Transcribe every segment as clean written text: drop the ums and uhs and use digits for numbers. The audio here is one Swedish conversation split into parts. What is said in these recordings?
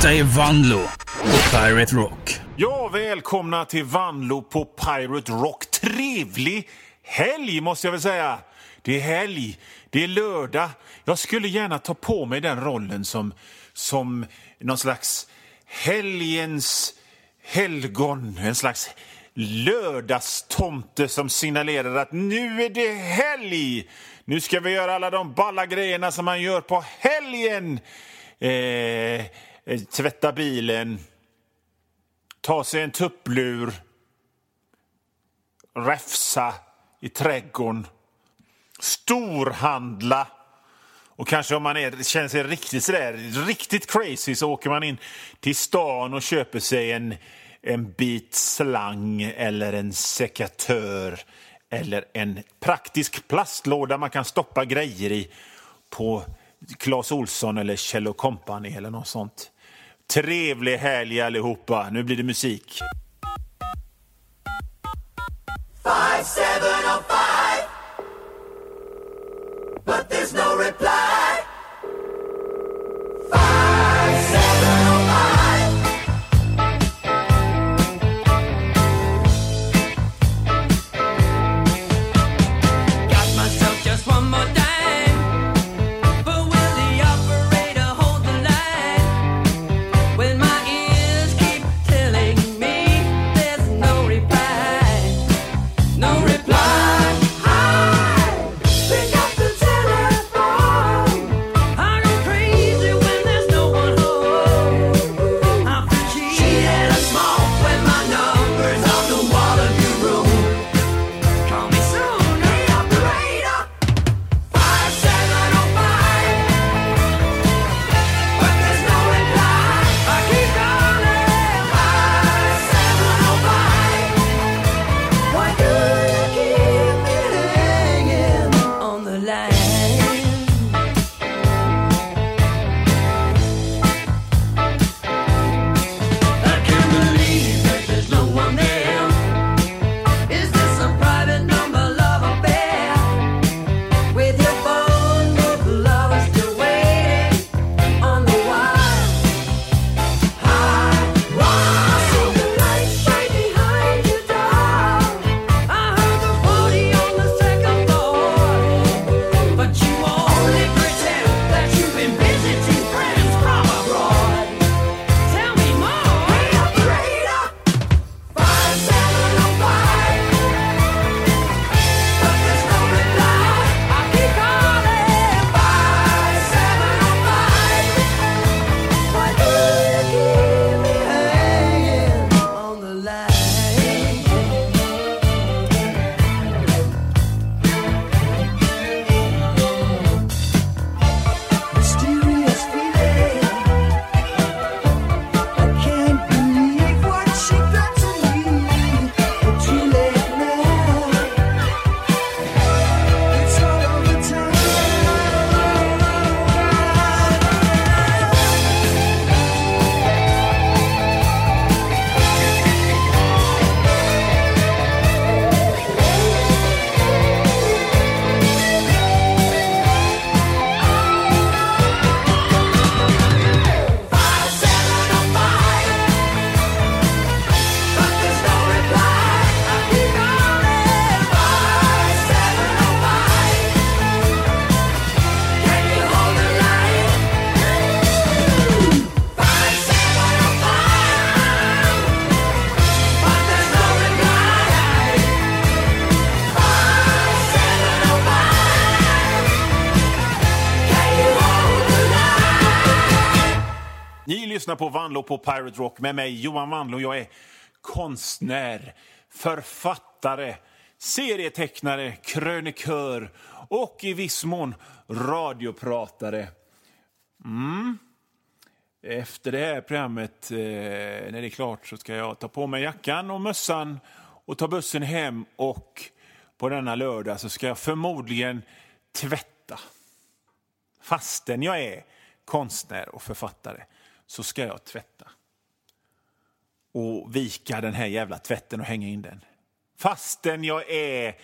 Detta är Vanlo på Pirate Rock. Ja, välkomna till Vanlo på Pirate Rock. Trevlig helg måste jag väl säga. Det är helg, det är lördag. Jag skulle gärna ta på mig den rollen som någon slags helgens helgon. En slags lördagstomte som signalerar att nu är det helg. Nu ska vi göra alla de balla grejerna som man gör på helgen. Tvätta bilen, ta sig en tupplur, räfsa i trädgården, storhandla. Och kanske om man känner sig riktigt crazy så åker man in till stan och köper sig en bit slang eller en sekatör eller en praktisk plastlåda man kan stoppa grejer i på Clas Ohlson eller Kjell & Company eller något sånt. Trevlig helg allihopa. Nu blir det musik. 5705 But there's no reply. 5705 Got myself just one more dime. But will the operator hold the line when my ears keep telling me there's no reply? No reply. Pick up the telephone. I go crazy when there's no one home. I feel cheated and small when my number's on the wall of your room. Call me soon, Hey operator, 5705 But there's no reply. I keep calling. 5705 Why do you keep me hanging? On the line. I can't believe that there's no one there. Is this a private number love affair? With your phone book lovers still waiting on the wire. I see the light shine behind your door. I heard the party on the second floor, but you only pretend that you've been visiting friends from abroad. Tell me more. Hey operator, 5705 But there's no reply. I keep calling. 5705 Why do you keep me hanging? On the line. Mysterious feeling. I can't believe what she got to me. But too late now. It's all over time. But there's no reply. I keep calling. 5705 Can you hold the line? 5705 But there's no reply. 5705 Can you hold the line? Ni lyssnar på Vanlo på Pirate Rock med mig Johan Vanlo. Jag är konstnär, författare, serietecknare, krönikör och i viss mån radiopratare. Efter det här programmet, när det är klart, så ska jag ta på mig jackan och mössan och ta bussen hem. Och på denna lördag så ska jag förmodligen tvätta. Fastän jag är konstnär och författare så ska jag tvätta. Och vika den här jävla tvätten och hänga in den. Fastän jag är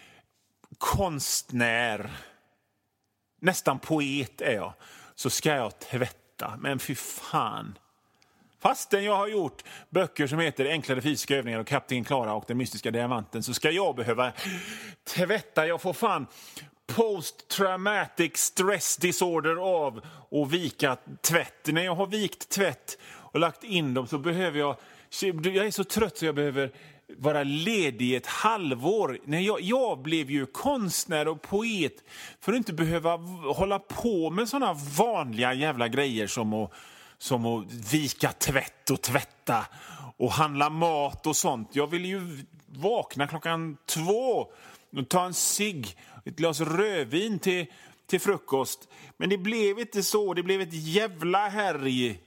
konstnär, nästan poet är jag, så ska jag tvätta. Men fy fan, Fastän jag har gjort böcker som heter Enklare fysiska övningar och Kapten Klara och den mystiska diamanten, så ska jag behöva tvätta. Jag får fan post-traumatic stress disorder av och vika tvätt. När jag har vikt tvätt och lagt in dem så behöver jag är så trött så jag behöver vara ledig ett halvår. Jag blev ju konstnär och poet för att inte behöva hålla på med såna vanliga jävla grejer som att vika tvätt och tvätta och handla mat och sånt. Jag ville ju vakna 2:00 och ta en cigg, ett glas rödvin till frukost. Men det blev inte så. Det blev ett jävla härj.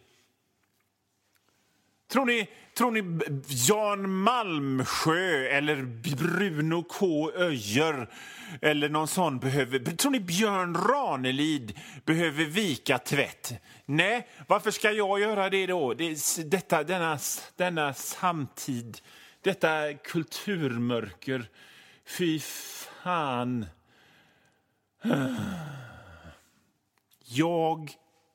Tror ni Jan Malmsjö eller Bruno K. Öjer eller någon sån tror ni Björn Ranelid behöver vika tvätt? Nej, varför ska jag göra det då? Denna samtid, detta kulturmörker. Fy fan. Jag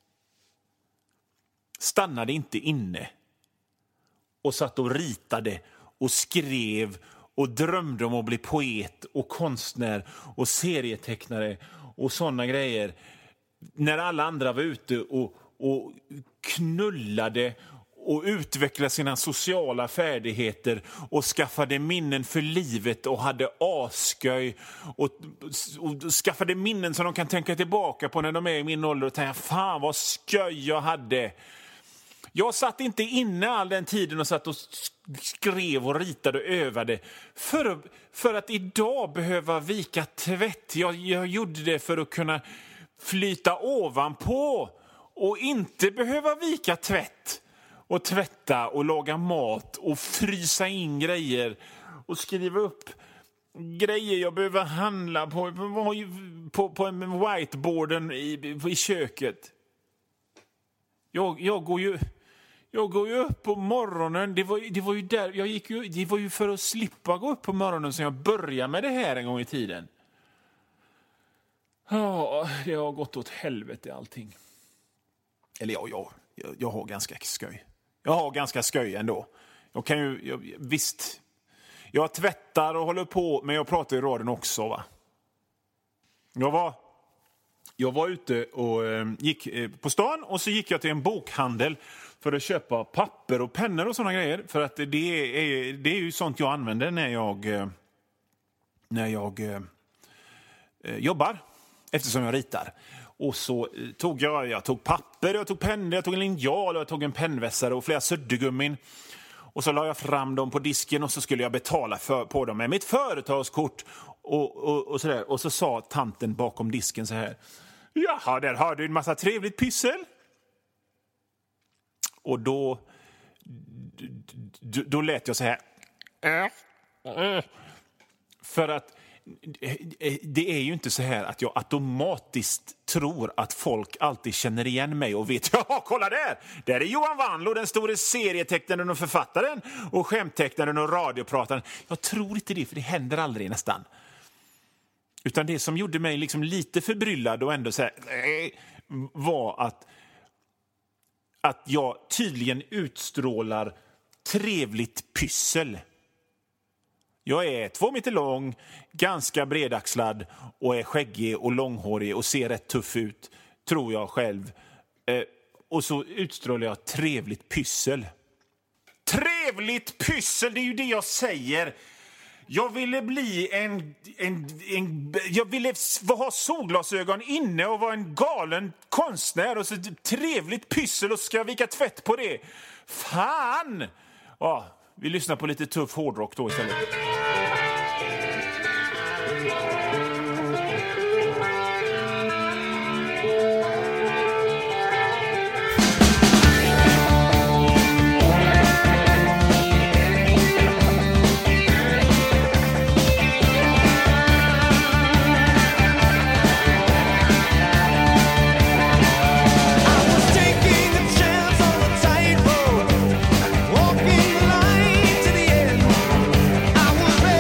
stannade inte inne och satt och ritade och skrev och drömde om att bli poet och konstnär och serietecknare och såna grejer. När alla andra var ute och knullade och utvecklade sina sociala färdigheter och skaffade minnen för livet och hade asköj och skaffade minnen som de kan tänka tillbaka på när de är i min ålder och tänka, fan vad sköj jag hade. Jag satt inte inne all den tiden och satt och skrev och ritade och övade för att idag behöva vika tvätt. Jag gjorde det för att kunna flyta ovanpå och inte behöva vika tvätt och tvätta och laga mat och frysa in grejer och skriva upp grejer jag behöver handla på en whiteboarden i köket. Jag går ju upp på morgonen. Det var ju där jag gick ju. Det var ju för att slippa gå upp på morgonen som jag började med det här en gång i tiden. Ja, det har gått åt helvete allting. Eller jag har ganska skoj. Jag har ganska skoj ändå. Visst. Jag tvättar och håller på, men jag pratar i radion också, va. Jag var ute och gick på stan och så gick jag till en bokhandel för att köpa papper och pennor och såna grejer. För att det är ju sånt jag använder när jag jobbar, eftersom jag ritar. Och så tog jag tog papper, jag tog pennor, jag tog en linjal och jag tog en pennvässare och flera suddgummin. Och så la jag fram dem på disken och så skulle jag betala på dem med mitt företagskort och sådär. Och så sa tanten bakom disken så här: jaha, där har du en massa trevligt pyssel. Och då lät jag så här. För att det är ju inte så här att jag automatiskt tror att folk alltid känner igen mig och vet, ja, kolla där! Där är Johan Wanlo, den store serietecknaren och författaren och skämttecknaren och radioprataren. Jag tror inte det, för det händer aldrig nästan. Utan det som gjorde mig liksom lite förbryllad och ändå så här, var att jag tydligen utstrålar trevligt pyssel. Jag är 2 meter lång, ganska bredaxlad och är skäggig och långhårig och ser rätt tuff ut, tror jag själv. Och så utstrålar jag trevligt pyssel. Trevligt pyssel, det är ju det jag säger. Jag ville bli jag ville ha solglasögon inne och vara en galen konstnär och så trevligt pyssel och ska vika tvätt på det. Fan! Ja, vi lyssnar på lite tuff hårdrock då istället. Walking the line to the end. I was ready.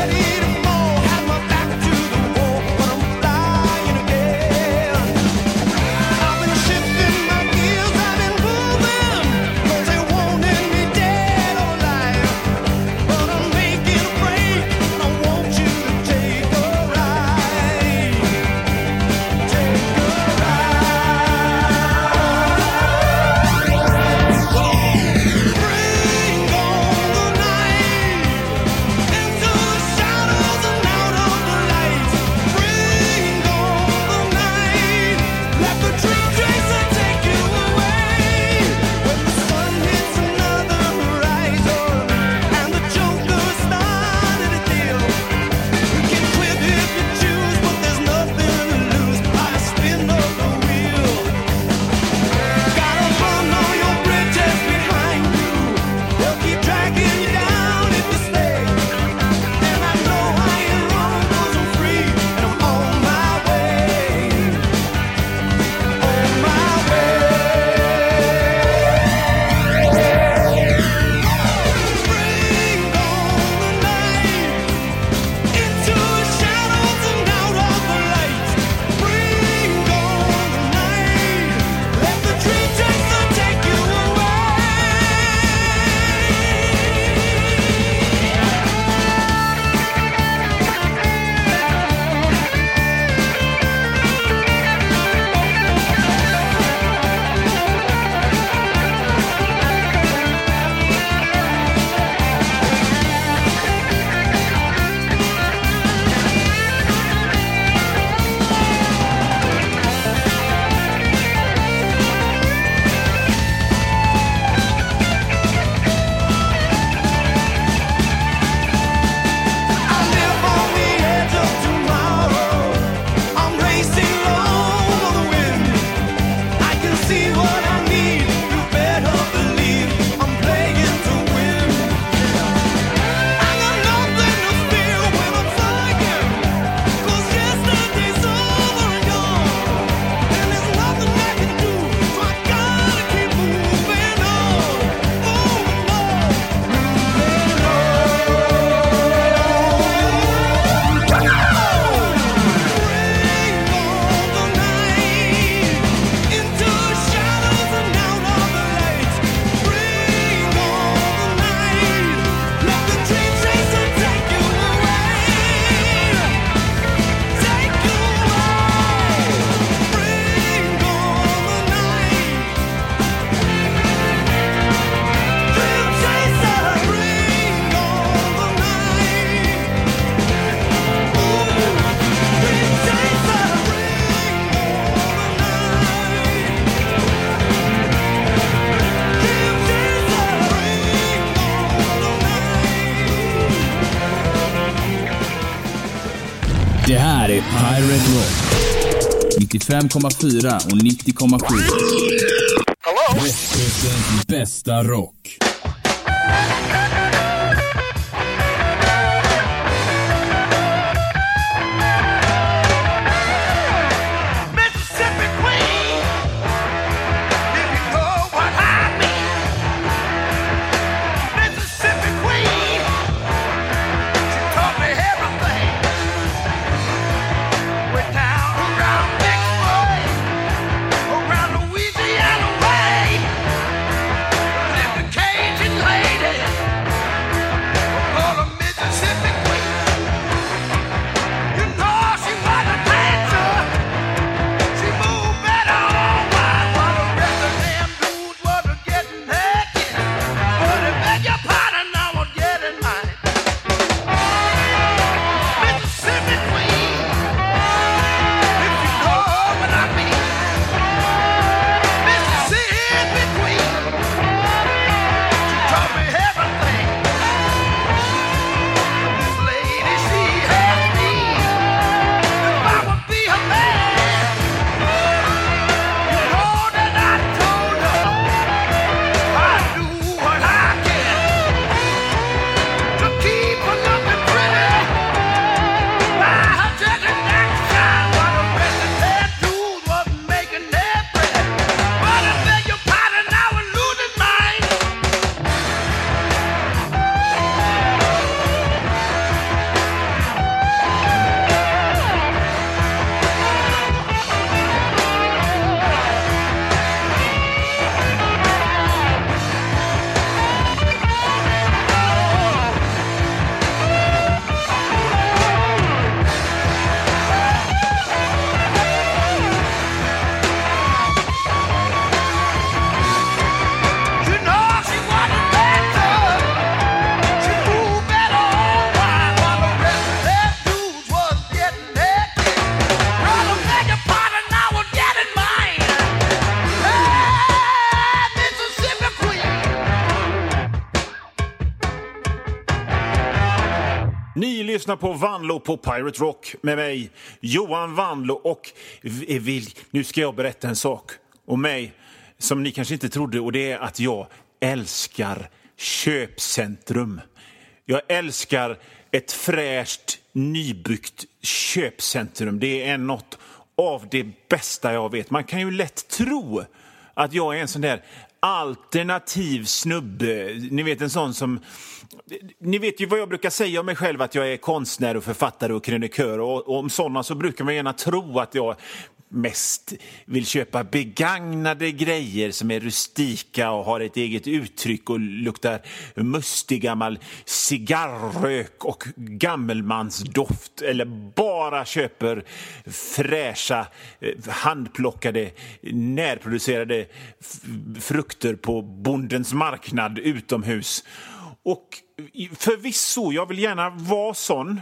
Pirate Rock 95,4 och 90,7. Västkustens bästa rock. Ni lyssnar på Vanlo på Pirate Rock med mig, Johan Vanlo, och nu ska jag berätta en sak om mig som ni kanske inte trodde, och det är att jag älskar köpcentrum. Jag älskar ett fräscht, nybyggt köpcentrum. Det är något av det bästa jag vet. Man kan ju lätt tro att jag är en sån där alternativ snubbe. Ni vet, en sån som... Ni vet ju vad jag brukar säga om mig själv, att jag är konstnär och författare och krönikör. Och om sådana så brukar man gärna tro att jag mest vill köpa begagnade grejer som är rustika och har ett eget uttryck och luktar mustig gammal cigarrök och gammelmansdoft, eller bara köper fräscha handplockade närproducerade frukter på bondens marknad utomhus. Och förvisso, jag vill gärna vara sån,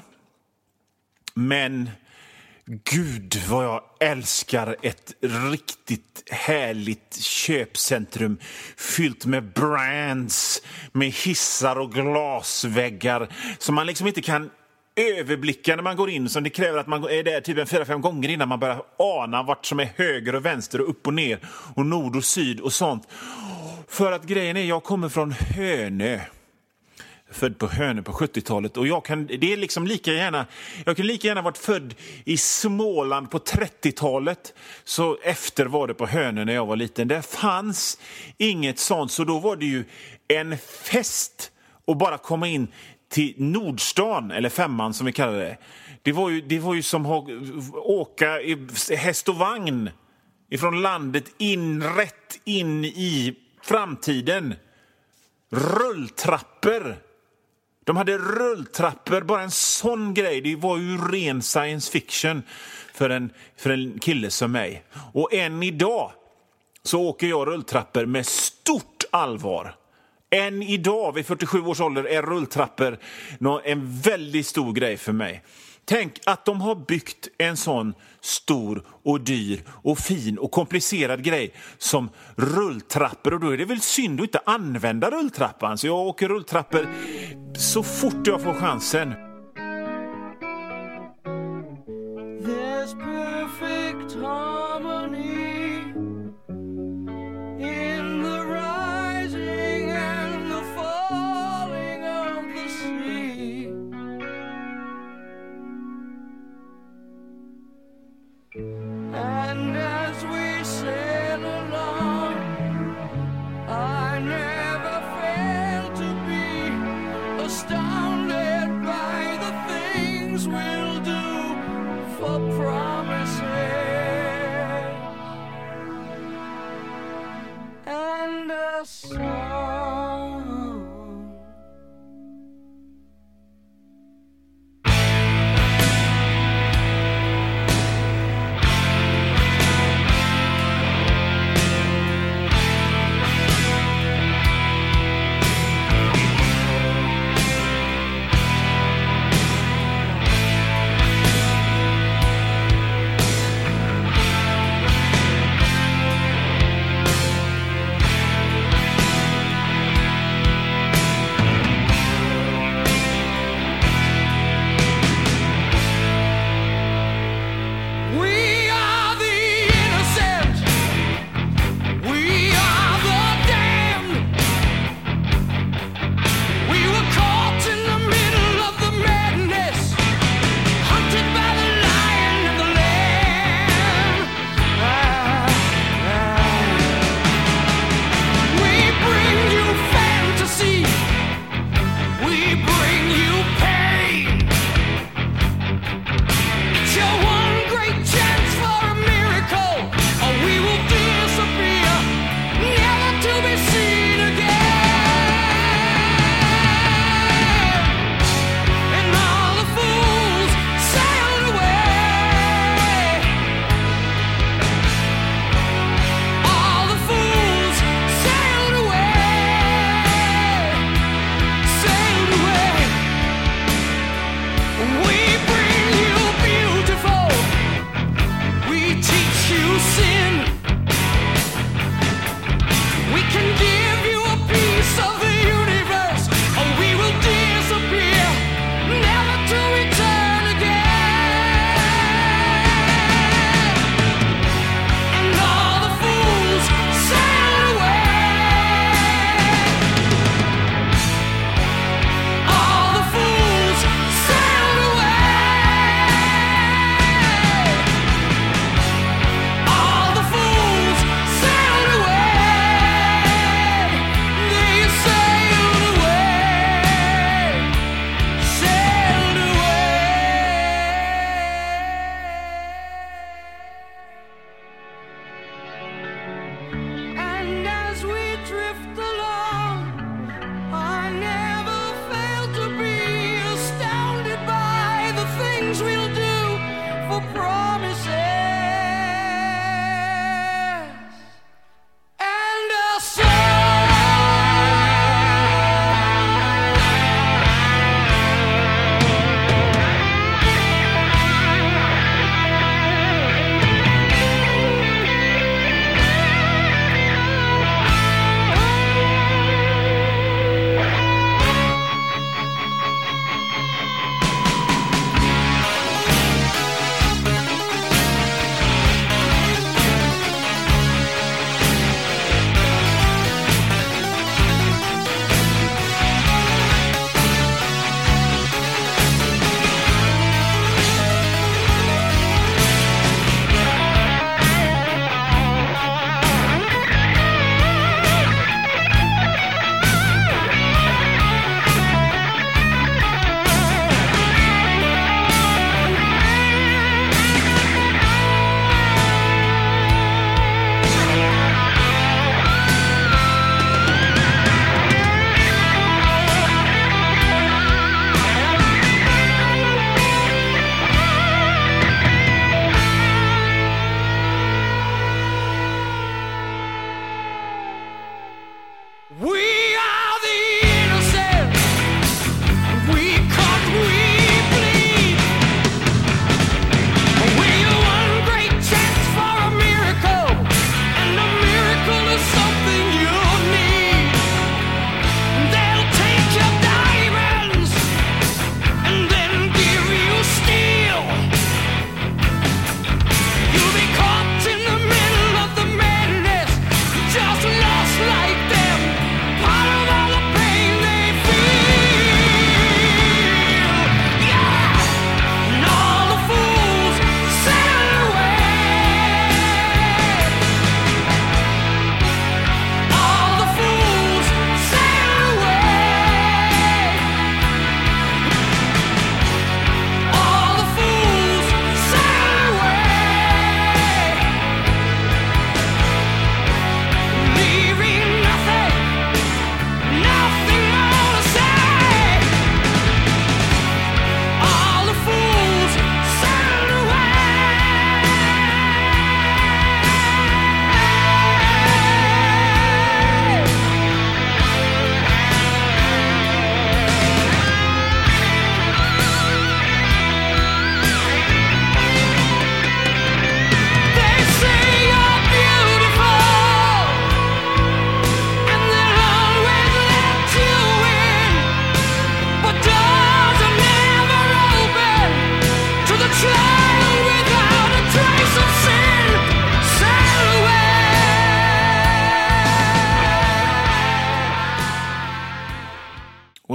men gud vad jag älskar ett riktigt härligt köpcentrum fyllt med brands, med hissar och glasväggar som man liksom inte kan överblicka när man går in, som det kräver att man är där typ 4-5 gånger innan man börjar ana vart som är höger och vänster och upp och ner och nord och syd och sånt. För att grejen är, jag kommer från Hönö. Född på Hönö på 70-talet, och jag kan lika gärna varit född i Småland på 30-talet, så efter var det på Hönö när jag var liten. Det fanns inget sånt, så då var det ju en fest att bara komma in till Nordstan, eller Femman som vi kallar det. Det var ju som att åka i häst och vagn ifrån landet rätt in i framtiden. Rulltrappor. De hade rulltrappor, bara en sån grej. Det var ju ren science fiction för en kille som mig. Och än idag så åker jag rulltrappor med stort allvar. Än idag, vid 47 års ålder, är rulltrappor en väldigt stor grej för mig. Tänk att de har byggt en sån stor och dyr och fin och komplicerad grej som rulltrappor. Och då är det väl synd att inte använda rulltrappan. Så jag åker rulltrappor så fort jag får chansen. There this perfect harmony in the rising and the falling of the sea. And as we sail along, I never fail to be astounded by the things we'll do for promises.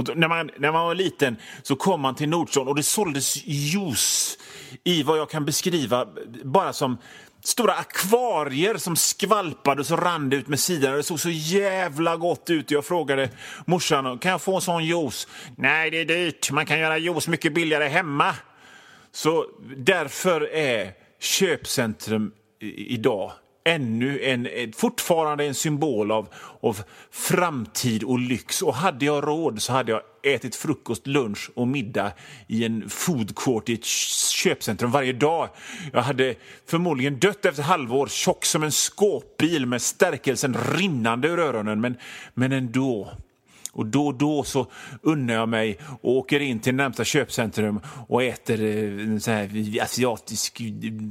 när man var liten så kom man till Nordstrand och det såldes juice i vad jag kan beskriva bara som stora akvarier som skvalpade och så rann det ut med sidan. Det såg så jävla gott ut. Jag frågade morsan, kan jag få en sån juice? Nej, det är dyrt. Man kan göra juice mycket billigare hemma. Så därför är köpcentrum idag fortfarande en symbol av framtid och lyx. Och hade jag råd så hade jag ätit frukost, lunch och middag i en food court i ett köpcentrum varje dag. Jag hade förmodligen dött efter halvår, tjock som en skåpbil med stärkelsen rinnande ur öronen. Men ändå. Och då så unnar jag mig och åker in till närmsta köpcentrum och äter en sån här asiatisk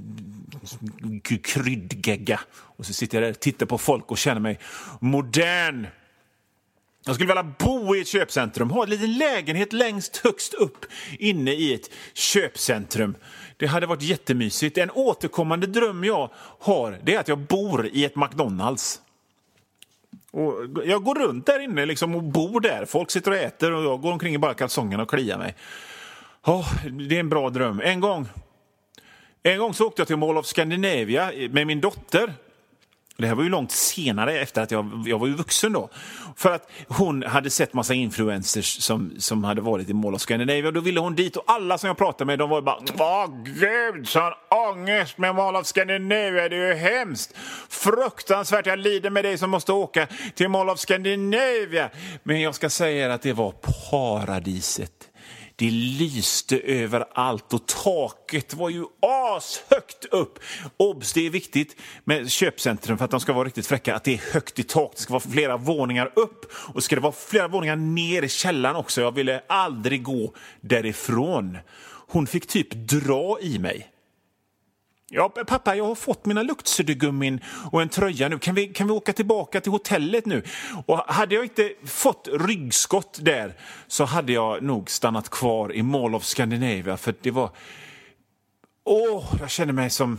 kryddgegga. Och så sitter jag där och tittar på folk och känner mig modern. Jag skulle vilja bo i ett köpcentrum, ha en liten lägenhet längst högst upp inne i ett köpcentrum. Det hade varit jättemysigt. En återkommande dröm jag har, det är att jag bor i ett McDonald's. Och jag går runt där inne liksom och bor där. Folk sitter och äter och jag går omkring i bara kalsongerna och kliar mig. Det är en bra dröm. En gång så åkte jag till Mall of Scandinavia med min dotter. Det här var ju långt senare efter att jag var ju vuxen då. För att hon hade sett massa influencers som hade varit i Mall of Scandinavia. Och då ville hon dit och alla som jag pratade med, de var bara gud, sån ångest med Mall of Scandinavia, det är ju hemskt. Fruktansvärt, jag lider med dig som måste åka till Mall of Scandinavia. Men jag ska säga att det var paradiset. Det lyste överallt och taket var ju ashögt upp. Obs, det är viktigt med köpcentrum för att de ska vara riktigt fräcka. Att det är högt i tak, det ska vara flera våningar upp. Och ska det vara flera våningar ner i källaren också. Jag ville aldrig gå därifrån. Hon fick typ dra i mig. Ja, pappa, jag har fått mina luktsuddgummin och en tröja nu. Kan vi åka tillbaka till hotellet nu? Och hade jag inte fått ryggskott där så hade jag nog stannat kvar i Mall of Scandinavia. För det var... jag känner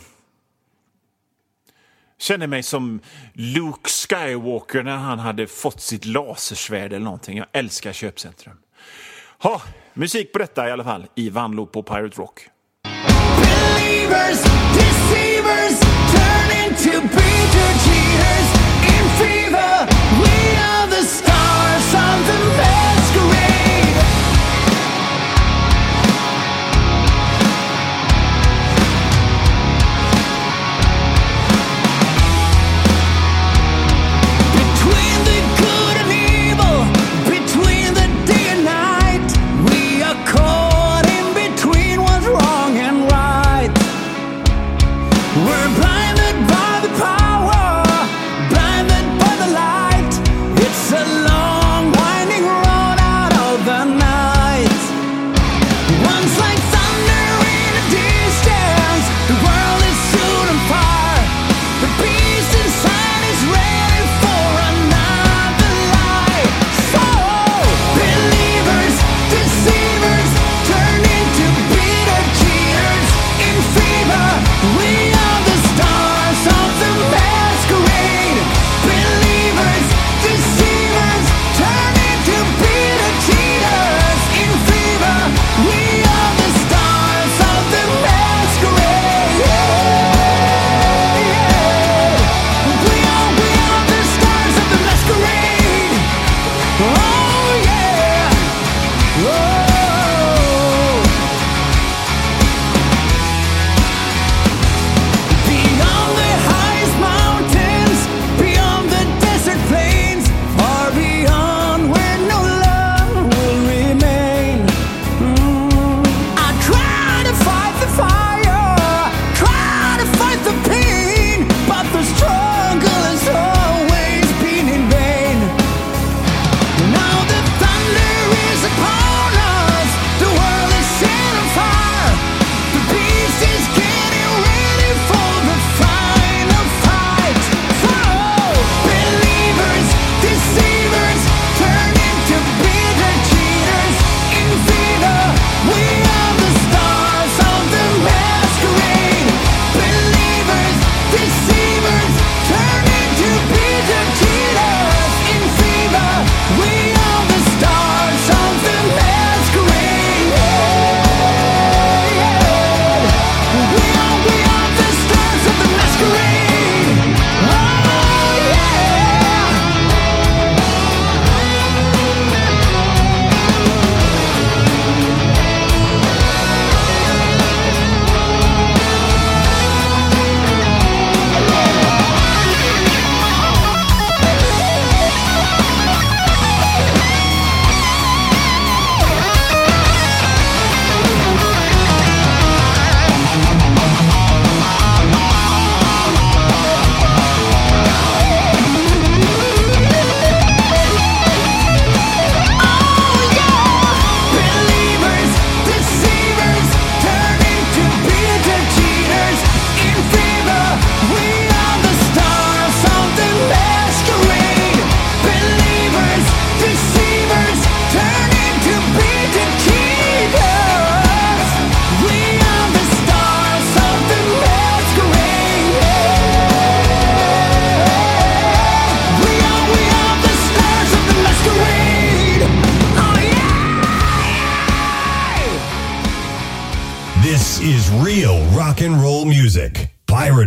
mig som Luke Skywalker när han hade fått sitt lasersvärd eller någonting. Jag älskar köpcentrum. Musik på detta i alla fall i Vanlo på Pirate Rock. Believers, deceivers, turn into breeder cheaters. In fever, we are the stars of the masquerade. Between the good and evil, between the day and night, we are caught in between what's wrong and right. We're blinded by the power, blinded by the light. It's a long winding road out of the night. Once like thunder in the distance, the world is soon on fire. The beast inside is ready for another life. So, believers, deceivers, turn into bitter cheaters. In fever, we are the stars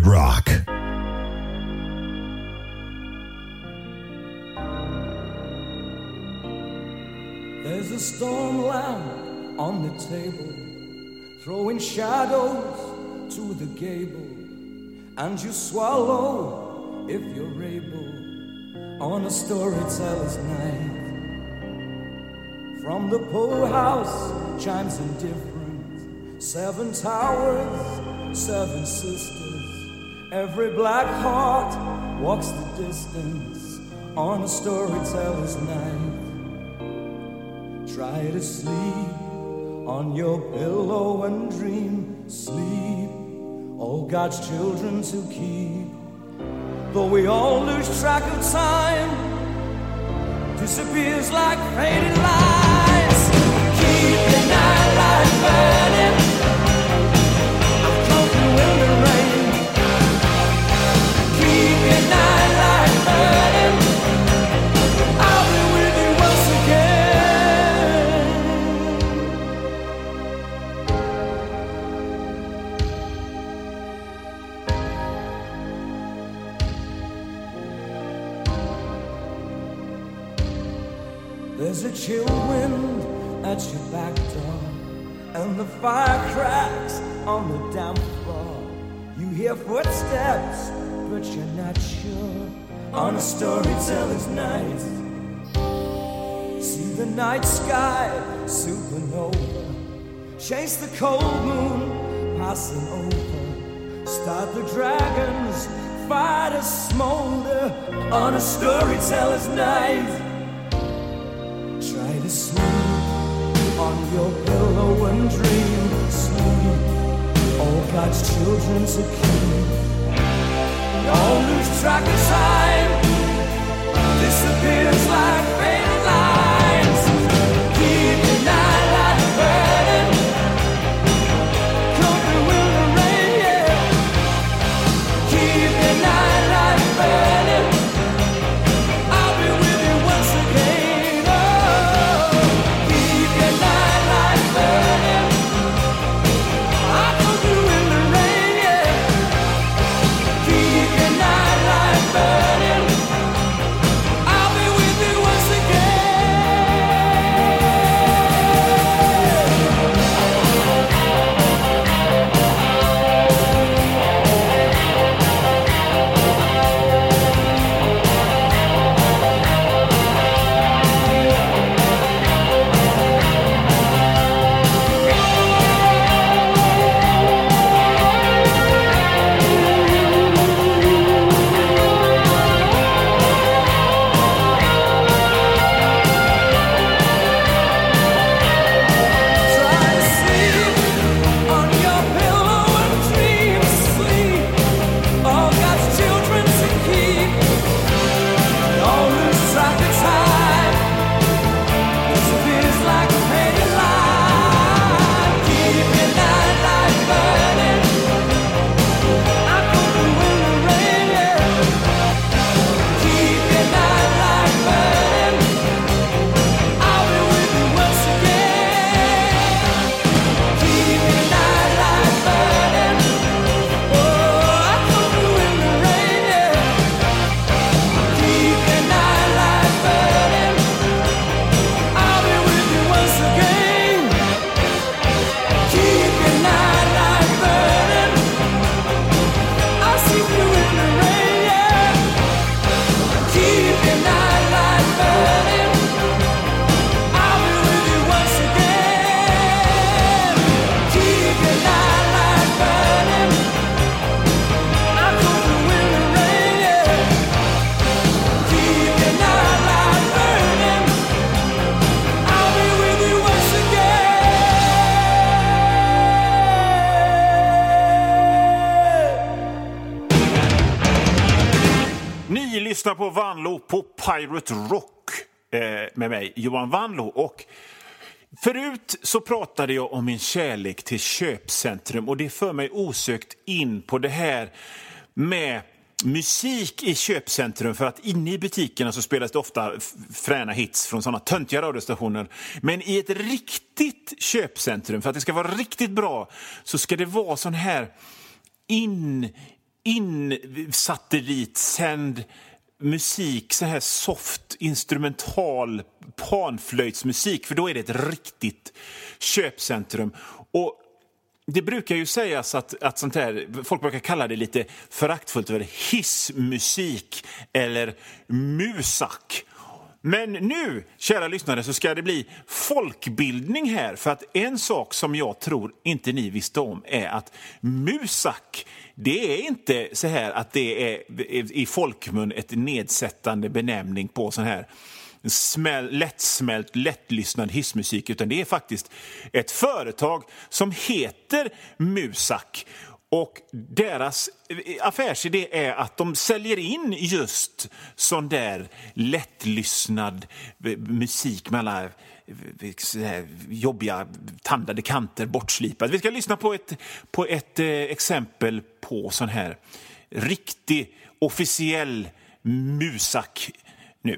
Pirate Rock. There's a storm lamp on the table, throwing shadows to the gable, and you swallow, if you're able, on a storyteller's night. From the poorhouse chimes indifferent, 7 towers, 7 sisters, every black heart walks the distance on a storyteller's night. Try to sleep on your pillow and dream, sleep, all God's children to keep. Though we all lose track of time, disappears like faded lights. Keep the night light burning, I'm coming in the rain. Keep your night light burning, I'll be with you once again. There's a chill wind at your back door, and the fire cracks on the damp floor. You hear footsteps, but you're not sure on a storyteller's night. See the night sky, supernova, chase the cold moon passing over, start the dragons, fighters smolder on a storyteller's night. Try to sleep on your pillow and dream, sleep, all God's children to keep. Don't lose track of time, disappears like faded lines. Keep the night light burning, come through in the rain, yeah. Keep the night light burning, I'll be with you once again. Oh, keep your night light burning, I'll come through in the rain, yeah. Keep your night light burning, I'll be with you once again. Try to sleep on your pillow and dream, sleep, all God's children to keep. Don't lose track of time, disappears like a faded light. Keep your night light burning, I come through in the rain, yeah. Keep your night light burning, I'll be with you once again. Keep your night light burning, oh, I come through in the rain, yeah. Keep your night light burning, I'll be with you once again. Keep your night light burning, I'll see you in the rain, yeah. Keep your night light burning, I'll be with you once again. Keep your night light burning, I'll come through in the rain, yeah. Keep your night light burning, I'll be with you once again. Ni lyssnar på Vanlo på Pirate Rock med mig, Johan Vanlo. Och förut så pratade jag om min kärlek till köpcentrum, och det för mig osökt in på det här med musik i köpcentrum. För att inne i butikerna så spelas det ofta fräna hits från sådana töntiga radiostationer. Men i ett riktigt köpcentrum, för att det ska vara riktigt bra, så ska det vara sån här satellitsänd musik, så här soft instrumental panflöjtsmusik, för då är det ett riktigt köpcentrum. Och det brukar ju sägas att sånt här, folk brukar kalla det lite föraktfullt för hissmusik eller musak. Men nu, kära lyssnare, så ska det bli folkbildning här. För att en sak som jag tror inte ni visste om är att musak, det är inte så här att det är i folkmun ett nedsättande benämning på sån här lättsmält, lättlyssnad hissmusik, utan det är faktiskt ett företag som heter Musak. Och deras affärsidé är att de säljer in just sån där lättlyssnad musik med alla jobbiga tandade kanter bortslipat. Vi ska lyssna på ett exempel på sån här riktig officiell musak nu.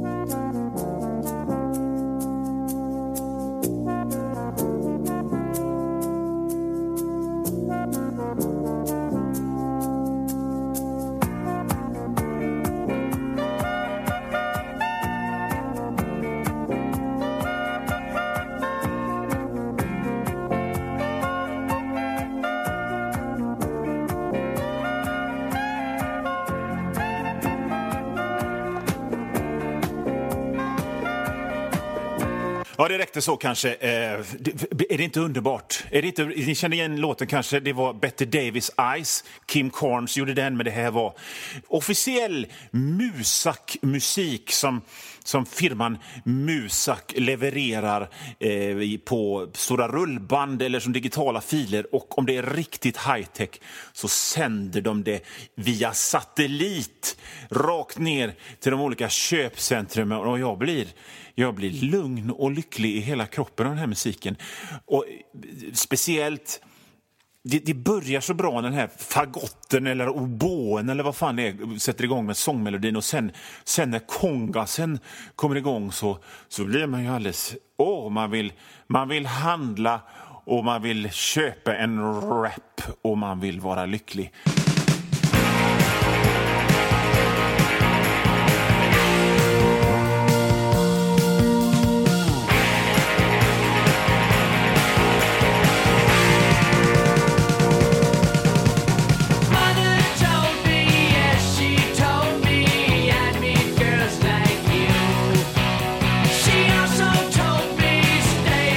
Ja, det räckte så kanske. Är det inte underbart? Är det inte, ni känner igen låten kanske? Det var Bette Davis Eyes. Kim Carnes gjorde den, men det här var officiell musak-musik som firman Musak levererar på stora rullband eller som digitala filer. Och om det är riktigt high-tech så sänder de det via satellit rakt ner till de olika köpcentrumen. Och jag blir lugn och lycklig i hela kroppen av den här musiken. Och speciellt, det börjar så bra när den här fagotten eller oboen eller vad fan det är sätter igång med sångmelodin. Och sen när kongasen kommer igång så blir man ju alldeles... man vill handla och man vill köpa en rap och man vill vara lycklig.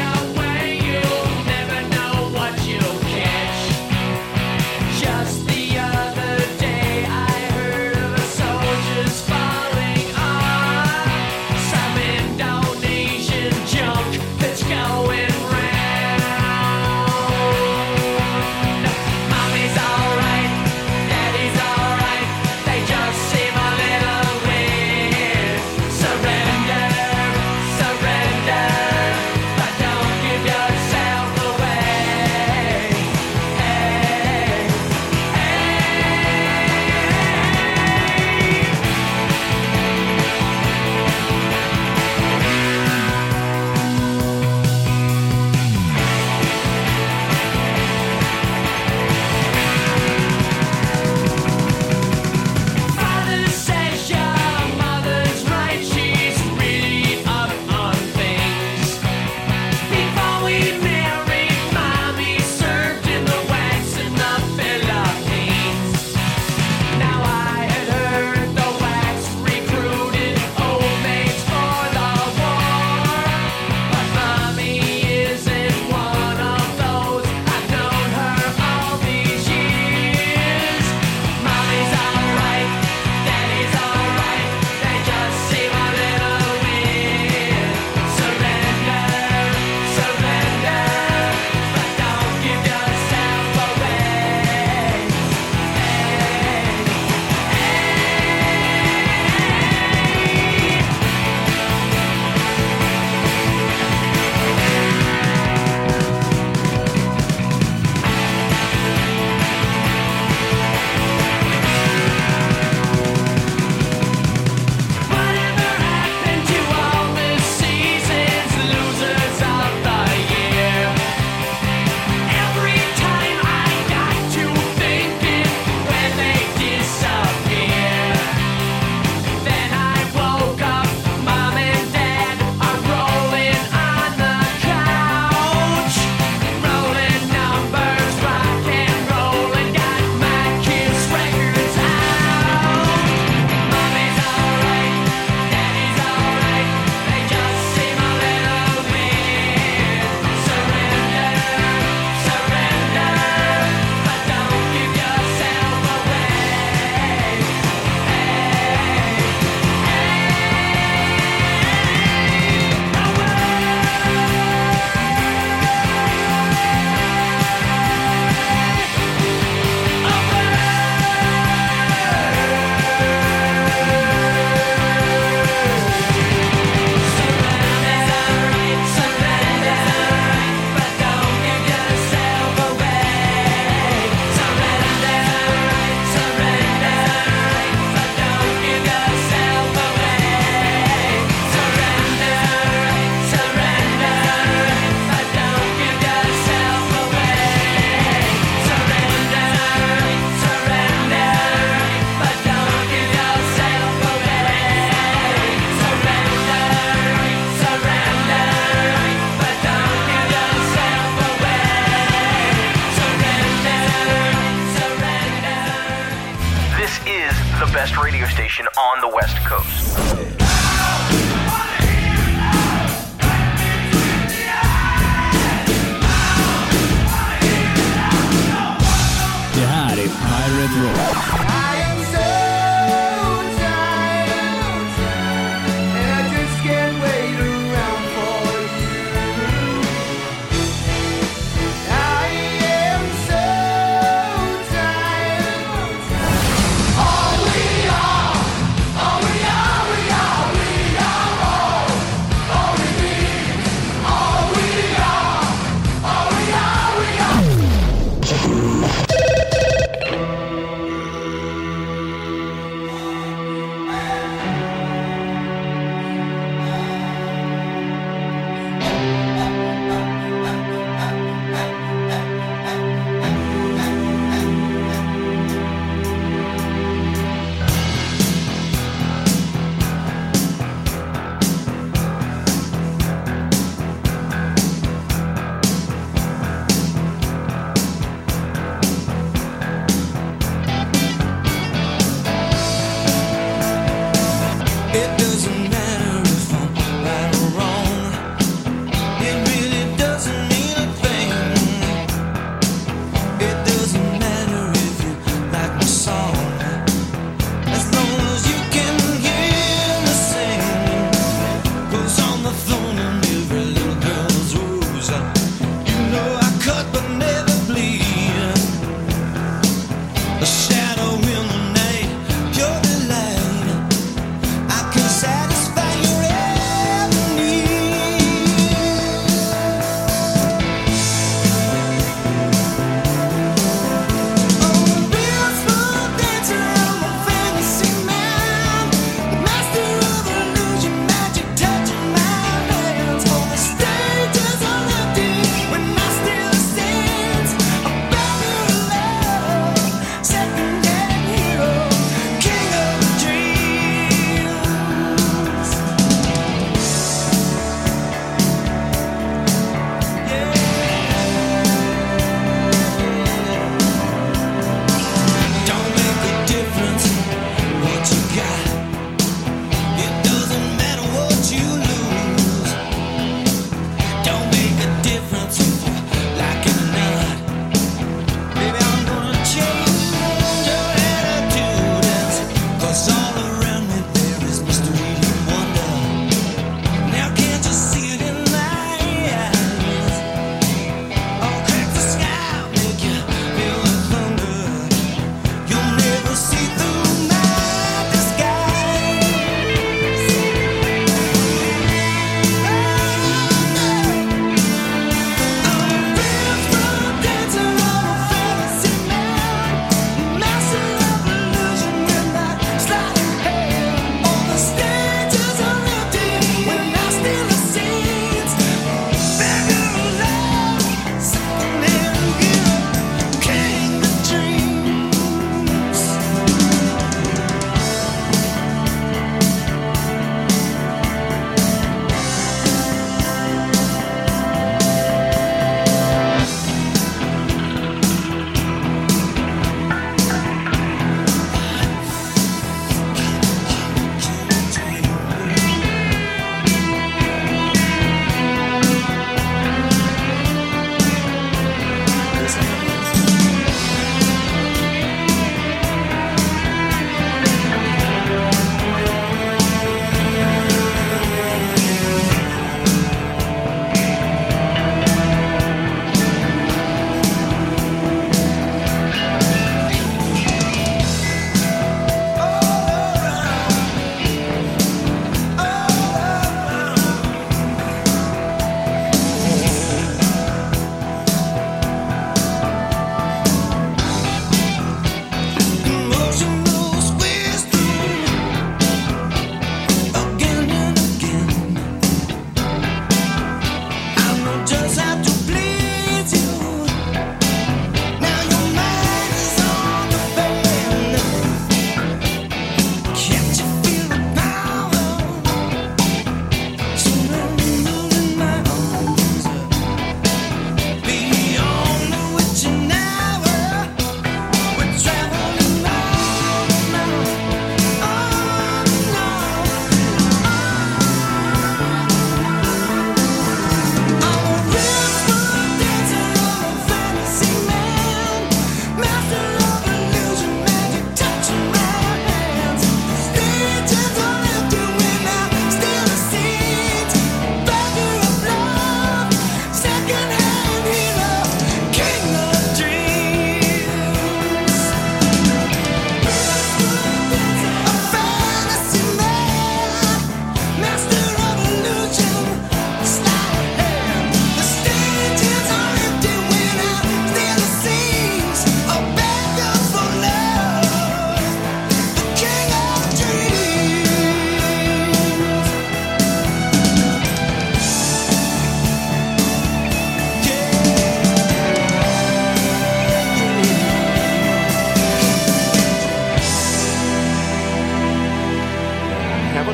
Just the is the best radio station on the West Coast. Det här är Pirate Rock.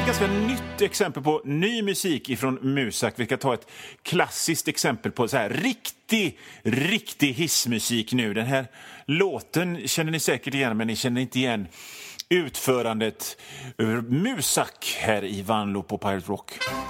ett ganska nytt exempel på ny musik ifrån Musak. Vi ska ta ett klassiskt exempel på så här riktig hissmusik nu. Den här låten känner ni säkert igen, men ni känner inte igen utförandet Musak här i Vanlo på Pirate Rock.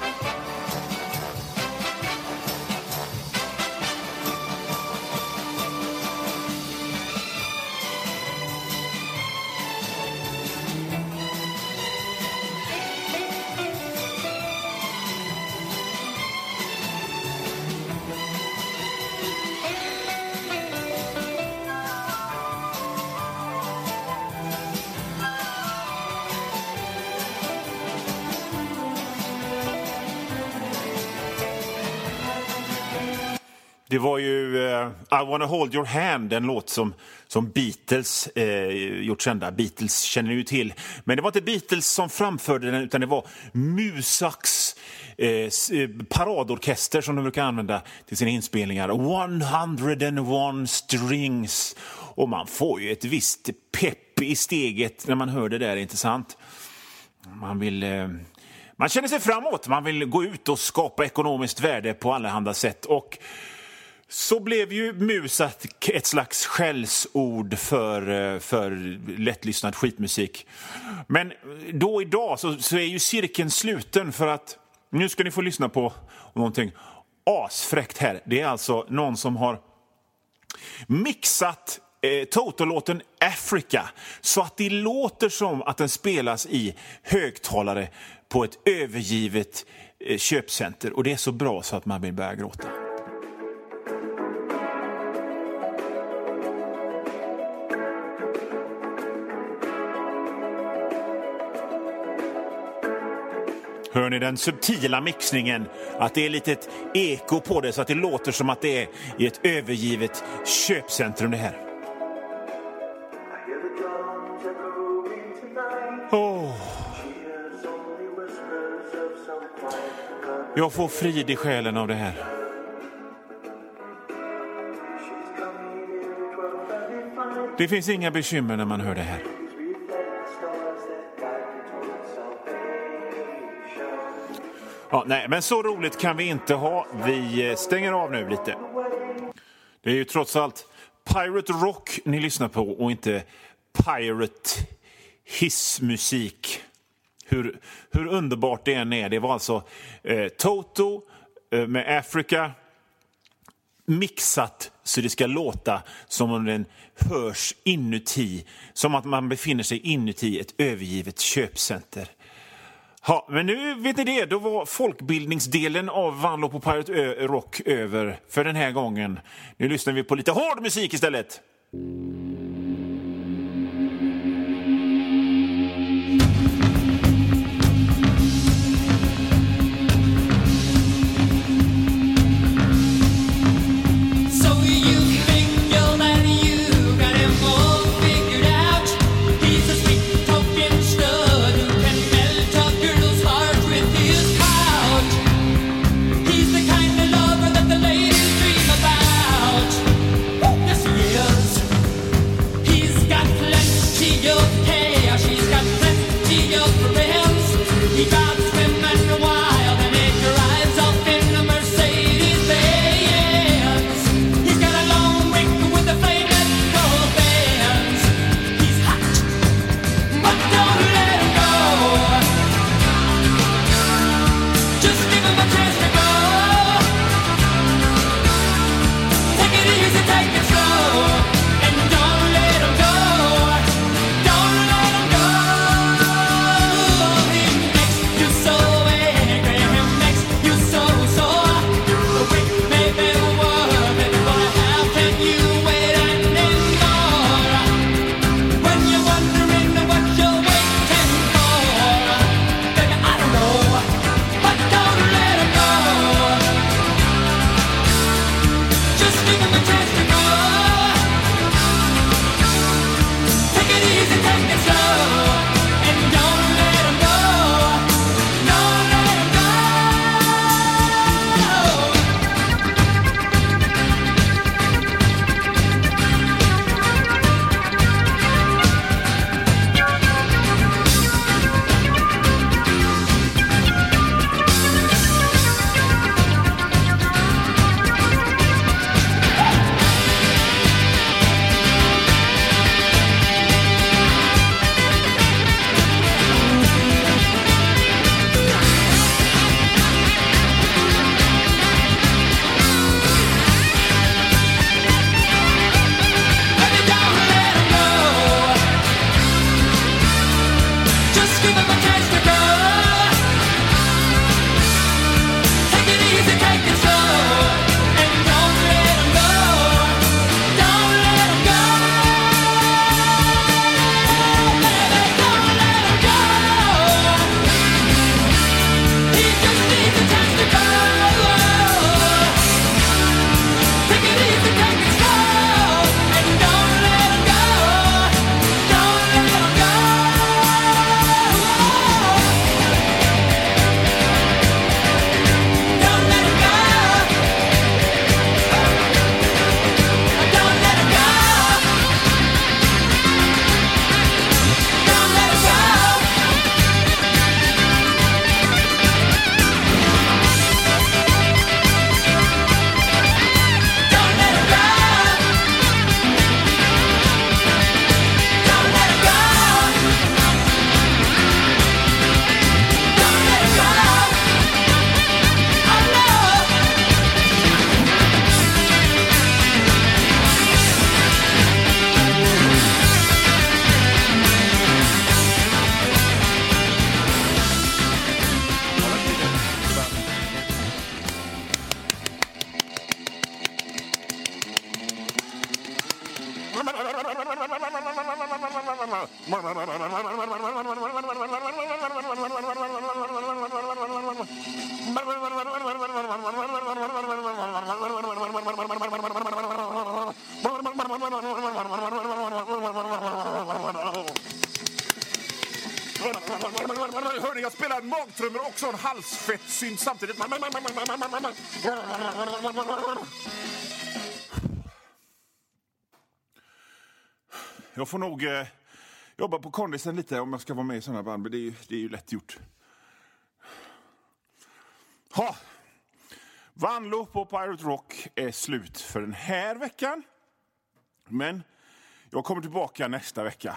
Det var ju I wanna hold your hand, en låt som Beatles gjort kända. Beatles känner ni ju till. Men det var inte Beatles som framförde den, utan det var Musaks paradorkester som de brukar använda till sina inspelningar. 101 strings. Och man får ju ett visst pepp i steget när man hör det där, inte sant? Man känner sig framåt. Man vill gå ut och skapa ekonomiskt värde på allehanda sätt. Och så blev ju Musak ett slags skällsord för lättlyssnad skitmusik. Men då idag så är ju cirkeln sluten, för att nu ska ni få lyssna på någonting asfräckt här. Det är alltså någon som har mixat Toto-låten Africa så att det låter som att den spelas i högtalare på ett övergivet köpcenter. Och det är så bra så att man vill börja gråta. Hör ni den subtila mixningen? Att det är lite ett eko på det, så att det låter som att det är i ett övergivet köpcentrum det här. Jag får frid i själen av det här. Det finns inga bekymmer när man hör det här. Ja, nej, men så roligt kan vi inte ha. Vi stänger av nu lite. Det är ju trots allt Pirate Rock ni lyssnar på och inte Pirate hissmusik. Hur underbart det än är. Det var alltså Toto med Africa mixat så det ska låta som om den hörs inuti. Som att man befinner sig inuti ett övergivet köpcenter. Ja, men nu vet ni det. Då var folkbildningsdelen av Vanlo på Pirate Rock över för den här gången. Nu lyssnar vi på lite hård musik istället. Hörni, jag spelar en magtrummor och också en halsfettsynt samtidigt. Jag får nog jobba på kondisen lite om jag ska vara med i sådana band, men det är ju lätt gjort. Ha! Vanlo på Pirate Rock är slut för den här veckan. Men jag kommer tillbaka nästa vecka.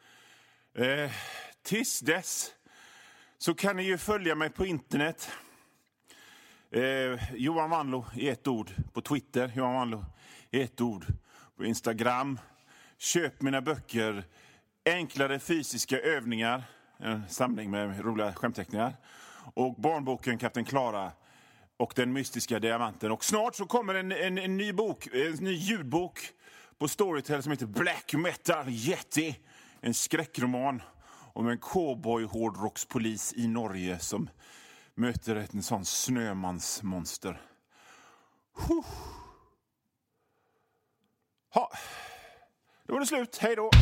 Tills dess så kan ni ju följa mig på internet. Johan Vanlo i ett ord på Twitter. Johan Vanlo i ett ord på Instagram. Köp mina böcker. Enklare fysiska övningar. En samling med roliga skämtteckningar. Och barnboken Kapten Klara. Och den mystiska diamanten. Och snart så kommer en ny bok. En ny ljudbok på Storytel som heter Black Metal Yeti. En skräckroman om en cowboy-hårdrockspolis i Norge som möter en sån snömansmonster. Ha. Då var det slut. Hej då!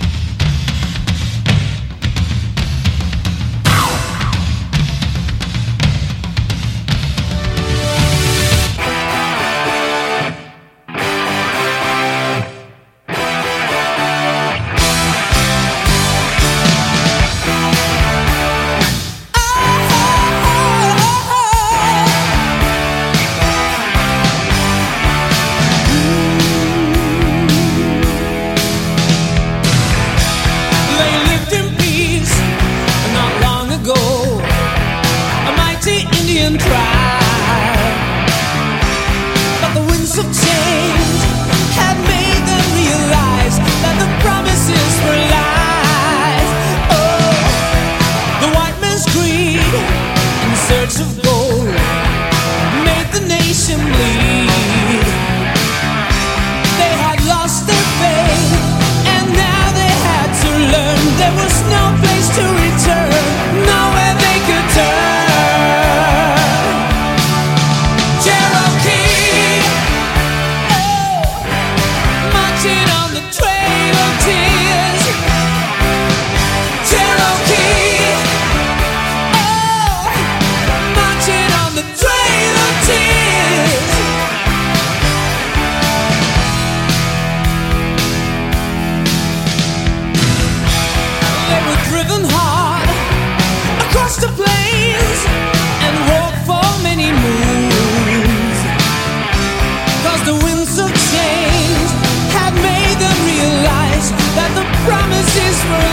Promises were